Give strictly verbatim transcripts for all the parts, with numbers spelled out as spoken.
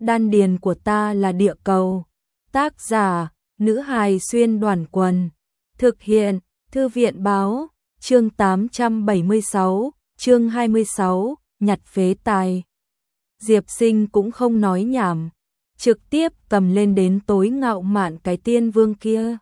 Đan điền của ta là địa cầu. Tác giả, nữ hài xuyên đoàn quần. Thực hiện, thư viện báo, chương tám trăm bảy mươi sáu, chương hai mươi sáu, nhặt phế tài. Diệp Sinh cũng không nói nhảm, trực tiếp cầm lên đến tối ngạo mạn cái tiên vương kia.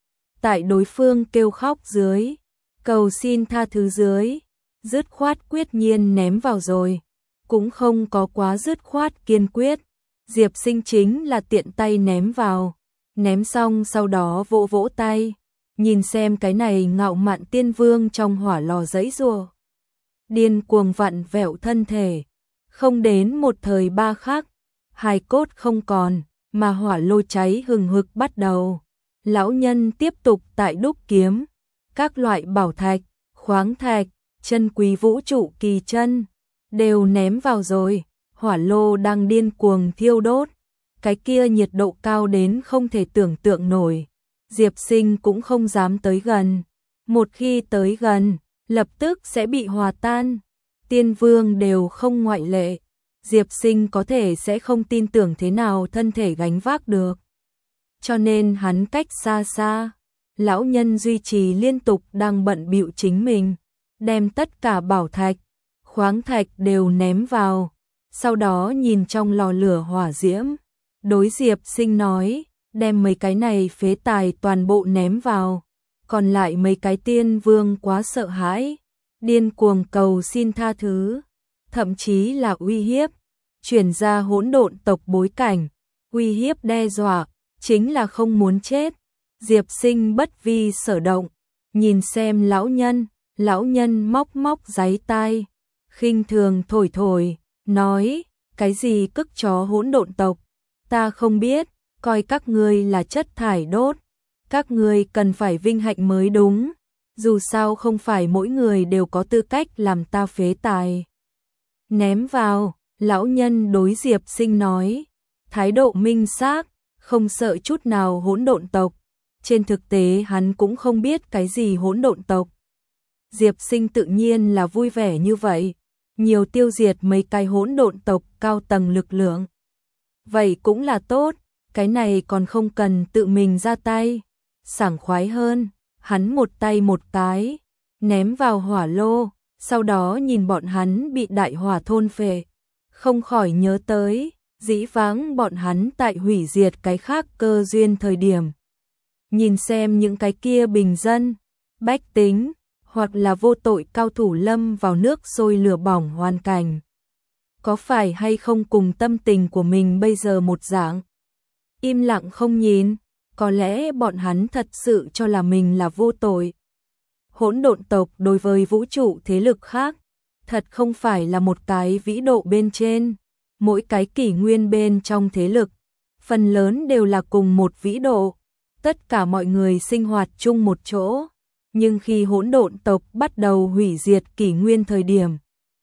Tại đối phương kêu khóc dưới, cầu xin tha thứ dưới, dứt khoát quyết nhiên ném vào rồi, cũng không có quá dứt khoát kiên quyết. Diệp Sinh chính là tiện tay ném vào, ném xong sau đó vỗ vỗ tay, nhìn xem cái này ngạo mạn tiên vương trong hỏa lò giãy giụa, điên cuồng vặn vẹo thân thể, không đến một thời ba khắc, hài cốt không còn, mà hỏa lô cháy hừng hực bắt đầu. Lão nhân tiếp tục tại đúc kiếm, các loại bảo thạch, khoáng thạch, chân quý vũ trụ kỳ chân đều ném vào rồi. Hỏa lô đang điên cuồng thiêu đốt, cái kia nhiệt độ cao đến không thể tưởng tượng nổi. Diệp Sinh cũng không dám tới gần, một khi tới gần, lập tức sẽ bị hòa tan. Tiên vương đều không ngoại lệ, Diệp Sinh có thể sẽ không tin tưởng thế nào thân thể gánh vác được. Cho nên hắn cách xa xa, lão nhân duy trì liên tục đang bận bịu chính mình, đem tất cả bảo thạch, khoáng thạch đều ném vào. Sau đó nhìn trong lò lửa hỏa diễm, đối Diệp Sinh nói, đem mấy cái này phế tài toàn bộ ném vào, còn lại mấy cái tiên vương quá sợ hãi, điên cuồng cầu xin tha thứ, thậm chí là uy hiếp, chuyển ra hỗn độn tộc bối cảnh, uy hiếp đe dọa, chính là không muốn chết. Diệp Sinh bất vi sở động, nhìn xem lão nhân, lão nhân móc móc giấy tai, khinh thường thổi thổi. Nói, cái gì cức chó hỗn độn tộc, ta không biết, coi các ngươi là chất thải đốt, các ngươi cần phải vinh hạnh mới đúng, dù sao không phải mỗi người đều có tư cách làm ta phế tài. Ném vào, lão nhân đối Diệp Sinh nói, thái độ minh xác, không sợ chút nào hỗn độn tộc, trên thực tế hắn cũng không biết cái gì hỗn độn tộc. Diệp Sinh tự nhiên là vui vẻ như vậy. Nhiều tiêu diệt mấy cái hỗn độn tộc cao tầng lực lượng. Vậy cũng là tốt, cái này còn không cần tự mình ra tay, sảng khoái hơn. Hắn một tay một cái, ném vào hỏa lô, sau đó nhìn bọn hắn bị đại hỏa thôn phệ, không khỏi nhớ tới, dĩ vãng bọn hắn tại hủy diệt cái khác cơ duyên thời điểm. Nhìn xem những cái kia bình dân, bách tính, hoặc là vô tội cao thủ lâm vào nước sôi lửa bỏng hoàn cảnh. Có phải hay không cùng tâm tình của mình bây giờ một dạng? Im lặng không nhìn, có lẽ bọn hắn thật sự cho là mình là vô tội. Hỗn độn tộc đối với vũ trụ thế lực khác, thật không phải là một cái vĩ độ bên trên, mỗi cái kỷ nguyên bên trong thế lực, phần lớn đều là cùng một vĩ độ, tất cả mọi người sinh hoạt chung một chỗ. Nhưng khi hỗn độn tộc bắt đầu hủy diệt kỷ nguyên thời điểm,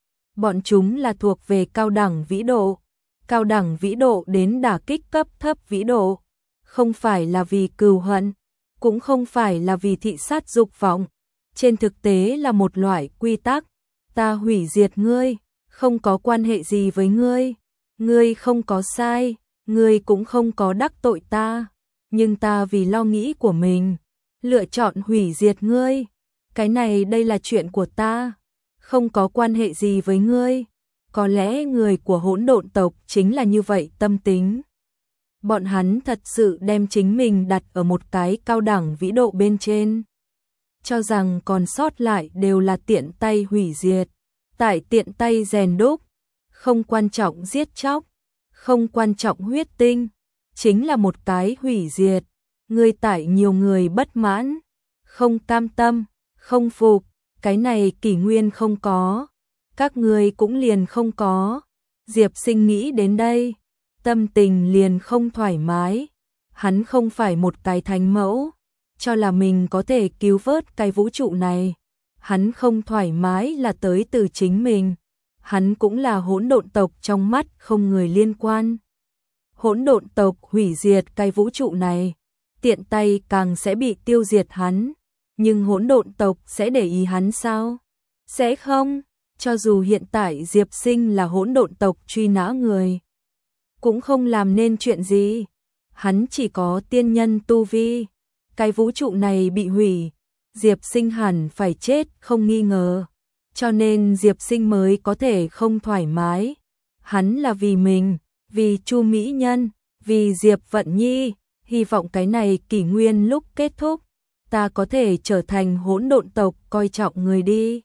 bọn chúng là thuộc về cao đẳng vĩ độ, cao đẳng vĩ độ đến đả kích cấp thấp vĩ độ, không phải là vì cừu hận, cũng không phải là vì thị sát dục vọng, trên thực tế là một loại quy tắc, ta hủy diệt ngươi, không có quan hệ gì với ngươi, ngươi không có sai, ngươi cũng không có đắc tội ta, nhưng ta vì lo nghĩ của mình lựa chọn hủy diệt ngươi, cái này đây là chuyện của ta, không có quan hệ gì với ngươi. Có lẽ người của hỗn độn tộc chính là như vậy tâm tính. Bọn hắn thật sự đem chính mình đặt ở một cái cao đẳng vĩ độ bên trên, cho rằng còn sót lại đều là tiện tay hủy diệt, tại tiện tay rèn đúc, không quan trọng giết chóc, không quan trọng huyết tinh, chính là một cái hủy diệt. Ngươi tại nhiều người bất mãn, không cam tâm, không phục, cái này kỷ nguyên không có, các ngươi cũng liền không có. Diệp Sinh nghĩ đến đây, tâm tình liền không thoải mái, hắn không phải một cái thánh mẫu, cho là mình có thể cứu vớt cái vũ trụ này, hắn không thoải mái là tới từ chính mình, hắn cũng là hỗn độn tộc trong mắt không người liên quan. Hỗn độn tộc hủy diệt cái vũ trụ này, tiện tay càng sẽ bị tiêu diệt hắn, nhưng hỗn độn tộc sẽ để ý hắn sao? Sẽ không, cho dù hiện tại Diệp Sinh là hỗn độn tộc truy nã người, cũng không làm nên chuyện gì. Hắn chỉ có tiên nhân tu vi. Cái vũ trụ này bị hủy, Diệp Sinh hẳn phải chết không nghi ngờ. Cho nên Diệp Sinh mới có thể không thoải mái. Hắn là vì mình, vì Chu Mỹ Nhân, vì Diệp Vận Nhi, hy vọng cái này kỷ nguyên lúc kết thúc, ta có thể trở thành hỗn độn tộc coi trọng người đi.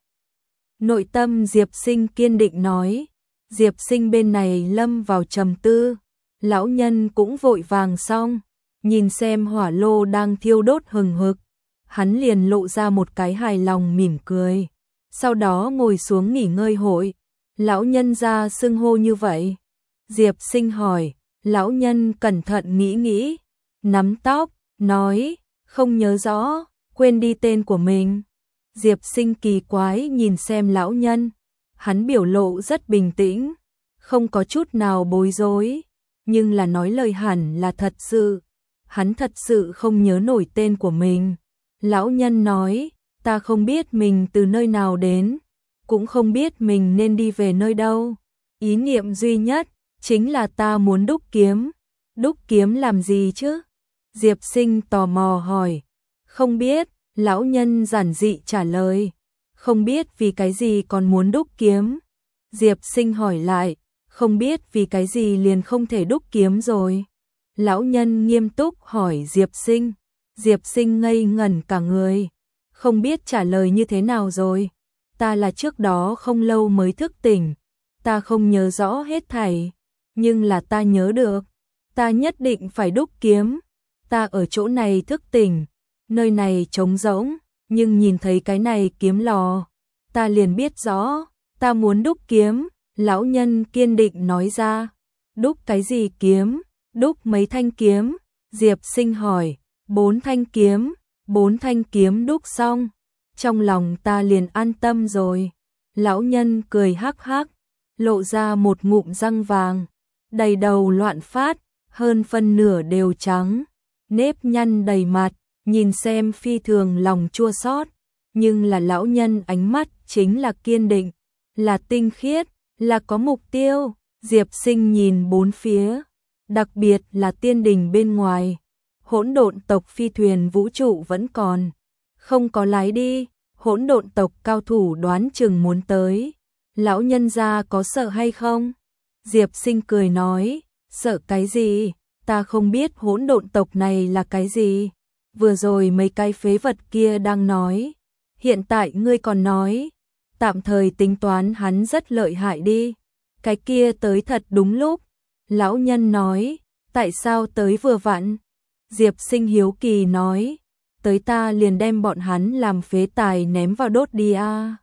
Nội tâm Diệp Sinh kiên định nói. Diệp Sinh bên này lâm vào trầm tư, lão nhân cũng vội vàng xong, nhìn xem hỏa lô đang thiêu đốt hừng hực, hắn liền lộ ra một cái hài lòng mỉm cười, sau đó ngồi xuống nghỉ ngơi hội. Lão nhân ra xưng hô như vậy. Diệp Sinh hỏi, lão nhân cẩn thận nghĩ nghĩ, nắm tóc, nói, không nhớ rõ, quên đi tên của mình. Diệp Sinh kỳ quái nhìn xem lão nhân, hắn biểu lộ rất bình tĩnh, không có chút nào bối rối, nhưng là nói lời hẳn là thật sự. Hắn thật sự không nhớ nổi tên của mình. Lão nhân nói, ta không biết mình từ nơi nào đến, cũng không biết mình nên đi về nơi đâu. Ý niệm duy nhất chính là ta muốn đúc kiếm. Đúc kiếm làm gì chứ? Diệp Sinh tò mò hỏi. Không biết, lão nhân giản dị trả lời. Không biết vì cái gì còn muốn đúc kiếm. Diệp Sinh hỏi lại, không biết vì cái gì liền không thể đúc kiếm rồi. Lão nhân nghiêm túc hỏi Diệp Sinh. Diệp Sinh ngây ngẩn cả người, không biết trả lời như thế nào rồi. Ta là trước đó không lâu mới thức tỉnh, ta không nhớ rõ hết thảy, nhưng là ta nhớ được, ta nhất định phải đúc kiếm. Ta ở chỗ này thức tỉnh, nơi này trống rỗng, nhưng nhìn thấy cái này kiếm lò, ta liền biết rõ, ta muốn đúc kiếm. Lão nhân kiên định nói ra. Đúc cái gì kiếm? Đúc mấy thanh kiếm? Diệp Sinh hỏi. Bốn thanh kiếm. Bốn thanh kiếm đúc xong, trong lòng ta liền an tâm rồi. Lão nhân cười hắc hắc, lộ ra một ngụm răng vàng, đầy đầu loạn phát, hơn phân nửa đều trắng, nếp nhăn đầy mặt, nhìn xem phi thường lòng chua xót, nhưng là lão nhân ánh mắt chính là kiên định, là tinh khiết, là có mục tiêu. Diệp Sinh nhìn bốn phía, đặc biệt là tiên đình bên ngoài, hỗn độn tộc phi thuyền vũ trụ vẫn còn, không có lái đi, hỗn độn tộc cao thủ đoán chừng muốn tới. Lão nhân gia có sợ hay không? Diệp Sinh cười nói, sợ cái gì, ta không biết hỗn độn tộc này là cái gì. Vừa rồi mấy cái phế vật kia đang nói, hiện tại ngươi còn nói, tạm thời tính toán hắn rất lợi hại đi. Cái kia tới thật đúng lúc. Lão nhân nói, tại sao tới vừa vặn? Diệp Sinh hiếu kỳ nói, tới ta liền đem bọn hắn làm phế tài ném vào đốt đi a. À.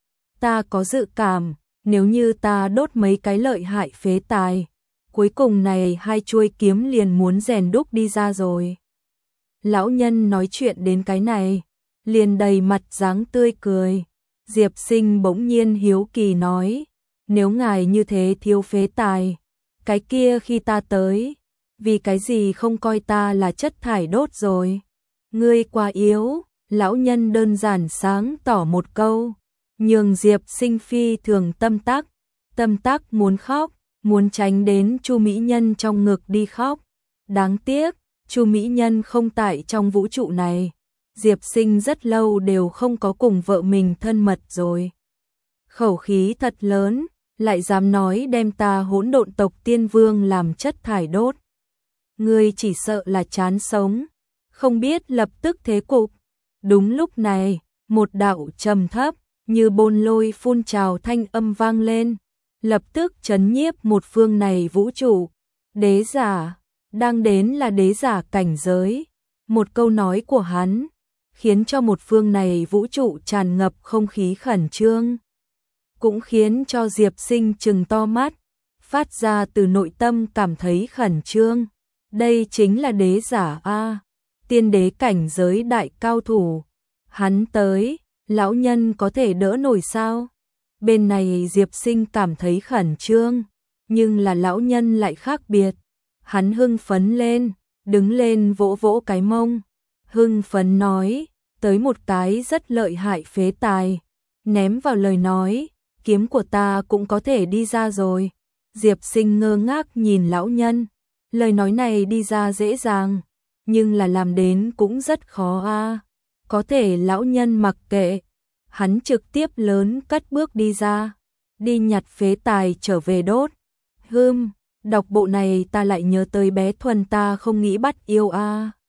Ta có dự cảm, nếu như ta đốt mấy cái lợi hại phế tài, cuối cùng này hai chuôi kiếm liền muốn rèn đúc đi ra rồi. Lão nhân nói chuyện đến cái này, liền đầy mặt dáng tươi cười. Diệp Sinh bỗng nhiên hiếu kỳ nói, nếu ngài như thế thiếu phế tài, cái kia khi ta tới, vì cái gì không coi ta là chất thải đốt rồi? Ngươi quá yếu. Lão nhân đơn giản sáng tỏ một câu, nhường Diệp Sinh phi thường tâm tắc, tâm tắc muốn khóc, muốn tránh đến Chu Mỹ Nhân trong ngực đi khóc. Đáng tiếc, Chu Mỹ Nhân không tại trong vũ trụ này. Diệp Sinh rất lâu đều không có cùng vợ mình thân mật rồi. Khẩu khí thật lớn, lại dám nói đem ta hỗn độn tộc tiên vương làm chất thải đốt. Ngươi chỉ sợ là chán sống, không biết lập tức thế cục. Đúng lúc này, một đạo trầm thấp, như bôn lôi phun trào thanh âm vang lên, lập tức chấn nhiếp một phương này vũ trụ. Đế giả, đang đến là đế giả cảnh giới. Một câu nói của hắn, khiến cho một phương này vũ trụ tràn ngập không khí khẩn trương. Cũng khiến cho Diệp Sinh trừng to mắt, phát ra từ nội tâm cảm thấy khẩn trương. Đây chính là đế giả a, tiên đế cảnh giới đại cao thủ. Hắn tới, lão nhân có thể đỡ nổi sao? Bên này Diệp Sinh cảm thấy khẩn trương, nhưng là lão nhân lại khác biệt. Hắn hưng phấn lên, đứng lên vỗ vỗ cái mông, hưng phấn nói, tới một cái rất lợi hại phế tài, ném vào lời nói, kiếm của ta cũng có thể đi ra rồi. Diệp Sinh ngơ ngác nhìn lão nhân, lời nói này đi ra dễ dàng, nhưng là làm đến cũng rất khó a. Có thể lão nhân mặc kệ, hắn trực tiếp lớn cất bước đi ra, đi nhặt phế tài trở về đốt. Hừm, đọc bộ này ta lại nhớ tới bé Thuần ta không nghĩ bắt yêu a.